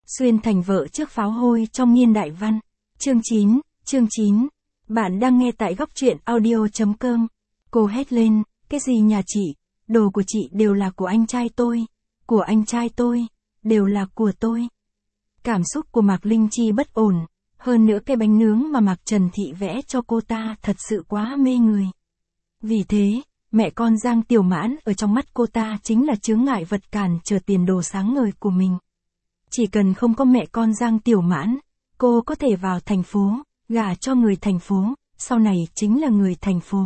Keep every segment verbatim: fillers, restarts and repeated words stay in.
Xuyên thành vợ trước pháo hôi trong Niên Đại Văn. Chương chín, chương chín. Bạn đang nghe tại góc truyện audio.com. Cô hét lên, cái gì nhà chị, đồ của chị đều là của anh trai tôi, của anh trai tôi, đều là của tôi. Cảm xúc của Mạc Linh Chi bất ổn, hơn nữa cái bánh nướng mà Mạc Trần Thị vẽ cho cô ta thật sự quá mê người. Vì thế, mẹ con Giang Tiểu Mãn ở trong mắt cô ta chính là chướng ngại vật cản trở tiền đồ sáng ngời của mình. Chỉ cần không có mẹ con Giang Tiểu Mãn, cô có thể vào thành phố, gả cho người thành phố, sau này chính là người thành phố.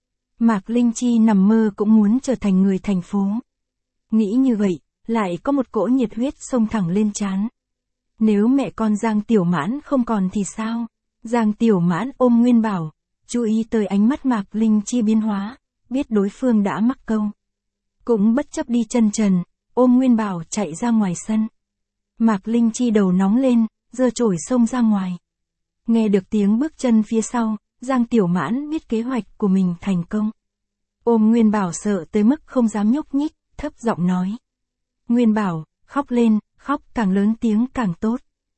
Mạc Linh Chi nằm mơ cũng muốn trở thành người thành phố. Nghĩ như vậy, lại có một cỗ nhiệt huyết xông thẳng lên trán. Nếu mẹ con Giang Tiểu Mãn không còn thì sao? Giang Tiểu Mãn ôm Nguyên Bảo, chú ý tới ánh mắt Mạc Linh Chi biến hóa, biết đối phương đã mắc câu. Cũng bất chấp đi chân trần, ôm Nguyên Bảo chạy ra ngoài sân. Mạc Linh Chi đầu nóng lên, giơ chổi xông ra ngoài. Nghe được tiếng bước chân phía sau, Giang Tiểu Mãn biết kế hoạch của mình thành công. Ôm Nguyên Bảo sợ tới mức không dám nhúc nhích, thấp giọng nói. Nguyên Bảo, khóc lên, khóc càng lớn tiếng càng tốt.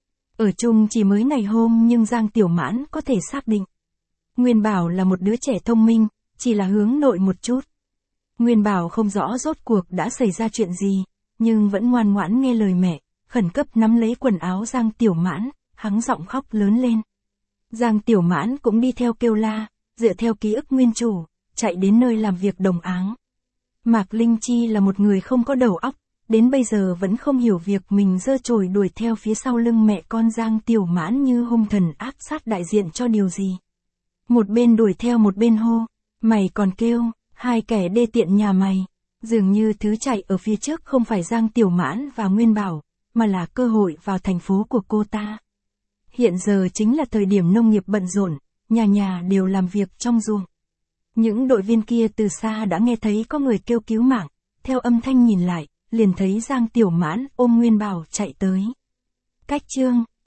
Ở chung chỉ mới ngày hôm nhưng Giang Tiểu Mãn có thể xác định. Nguyên Bảo là một đứa trẻ thông minh, chỉ là hướng nội một chút. Nguyên Bảo không rõ rốt cuộc đã xảy ra chuyện gì, nhưng vẫn ngoan ngoãn nghe lời mẹ, khẩn cấp nắm lấy quần áo Giang Tiểu Mãn, hắng giọng khóc lớn lên. Giang Tiểu Mãn cũng đi theo kêu la, dựa theo ký ức nguyên chủ, chạy đến nơi làm việc đồng áng. Mạc Linh Chi là một người không có đầu óc, đến bây giờ vẫn không hiểu việc mình giơ chổi đuổi theo phía sau lưng mẹ con Giang Tiểu Mãn như hung thần ác sát đại diện cho điều gì. Một bên đuổi theo một bên hô, mày còn kêu, hai kẻ đê tiện nhà mày. Dường như thứ chạy ở phía trước không phải Giang Tiểu Mãn và Nguyên Bảo, mà là cơ hội vào thành phố của cô ta. Hiện giờ chính là thời điểm nông nghiệp bận rộn, nhà nhà đều làm việc trong ruộng. Những đội viên kia từ xa đã nghe thấy có người kêu cứu mạng, theo âm thanh nhìn lại, liền thấy Giang Tiểu Mãn ôm Nguyên Bảo chạy tới. Cách chương